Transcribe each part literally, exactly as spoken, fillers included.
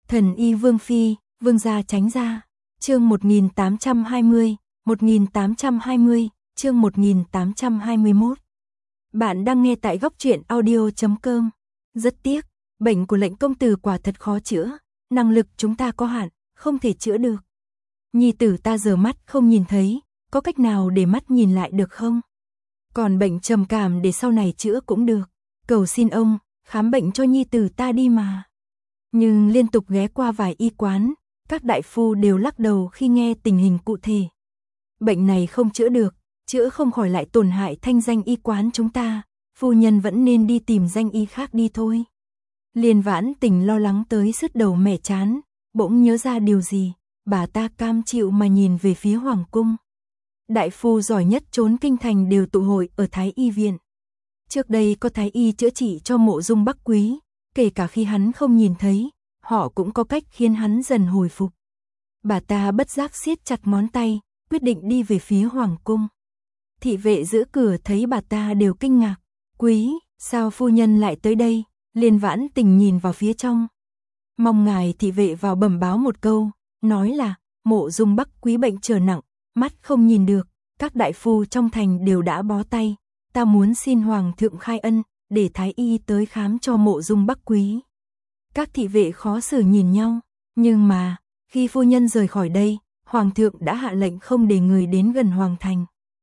Thần y Vương Phi, Vương gia tránh ra. Chương một nghìn tám trăm hai mươi, một nghìn tám trăm hai mươi, chương một nghìn tám trăm hai mươi mốt. Bạn đang nghe tại góc truyện audio chấm com. Rất tiếc, bệnh của lệnh công tử quả thật khó chữa, năng lực chúng ta có hạn, không thể chữa được. Nhi tử ta giờ mắt không nhìn thấy, có cách nào để mắt nhìn lại được không? Còn bệnh trầm cảm để sau này chữa cũng được, cầu xin ông, khám bệnh cho nhi tử ta đi mà. Nhưng liên tục ghé qua vài y quán, các đại phu đều lắc đầu khi nghe tình hình cụ thể. Bệnh này không chữa được, chữa không khỏi lại tổn hại thanh danh y quán chúng ta, phu nhân vẫn nên đi tìm danh y khác đi thôi. Liên Vãn Tình lo lắng tới sứt đầu mẻ chán, bỗng nhớ ra điều gì, bà ta cam chịu mà nhìn về phía hoàng cung. Đại phu giỏi nhất trốn kinh thành đều tụ hội ở Thái Y viện. Trước đây có Thái Y chữa trị cho Mộ Dung Bắc Quý, kể cả khi hắn không nhìn thấy, họ cũng có cách khiến hắn dần hồi phục. Bà ta bất giác siết chặt ngón tay, quyết định đi về phía hoàng cung. Thị vệ giữ cửa thấy bà ta đều kinh ngạc, quý, sao phu nhân lại tới đây? Liên Vãn Tình nhìn vào phía trong. Mong ngài thị vệ vào bẩm báo một câu, nói là Mộ Dung Bắc Quý bệnh trở nặng, mắt không nhìn được, các đại phu trong thành đều đã bó tay, ta muốn xin hoàng thượng khai ân, để thái y tới khám cho Mộ Dung Bắc Quý. Các thị vệ khó xử nhìn nhau, nhưng mà, khi phu nhân rời khỏi đây, hoàng thượng đã hạ lệnh không để người đến gần hoàng thành.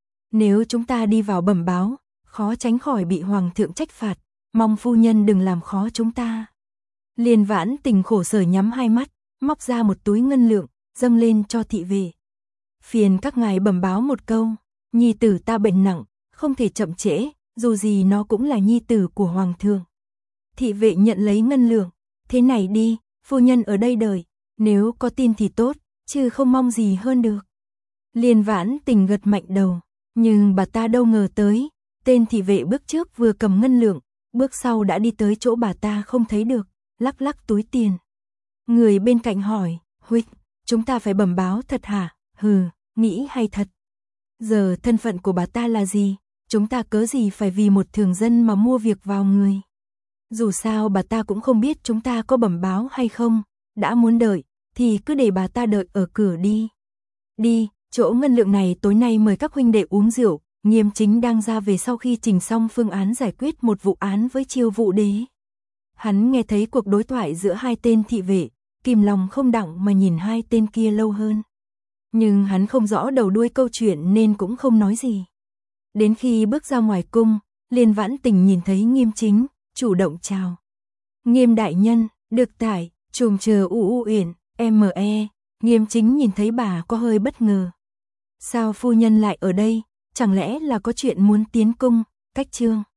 Nếu chúng ta đi vào bẩm báo, khó tránh khỏi bị hoàng thượng trách phạt, mong phu nhân đừng làm khó chúng ta. Liên Vãn Tình khổ sở nhắm hai mắt, móc ra một túi ngân lượng, dâng lên cho thị vệ. Phiền các ngài bẩm báo một câu, nhi tử ta bệnh nặng, không thể chậm trễ, dù gì nó cũng là nhi tử của hoàng thượng. Thị vệ nhận lấy ngân lượng, thế này đi, phu nhân ở đây đợi, nếu có tin thì tốt, chứ không mong gì hơn được. Liên Vãn Tình gật mạnh đầu, nhưng bà ta đâu ngờ tới, tên thị vệ bước trước vừa cầm ngân lượng, bước sau đã đi tới chỗ bà ta không thấy được, lắc lắc túi tiền. Người bên cạnh hỏi, huynh, chúng ta phải bẩm báo thật hả? Hừ, nghĩ hay thật. Giờ thân phận của bà ta là gì? Chúng ta cớ gì phải vì một thường dân mà mua việc vào người? Dù sao bà ta cũng không biết chúng ta có bẩm báo hay không, đã muốn đợi, thì cứ để bà ta đợi ở cửa đi. Đi, chỗ ngân lượng này tối nay mời các huynh đệ uống rượu, Nghiêm Chính đang ra về sau khi trình xong phương án giải quyết một vụ án với Chiêu Vũ Đế. Hắn nghe thấy cuộc đối thoại giữa hai tên thị vệ, kìm lòng không đặng mà nhìn hai tên kia lâu hơn. Nhưng hắn không rõ đầu đuôi câu chuyện nên cũng không nói gì. Đến khi bước ra ngoài cung, Liên Vãn Tình nhìn thấy Nghiêm Chính, chủ động chào. Nghiêm đại nhân, được tải, trùng chờ u u uyển, me. Nghiêm Chính nhìn thấy bà có hơi bất ngờ. Sao phu nhân lại ở đây, chẳng lẽ là có chuyện muốn tiến cung, cách chương.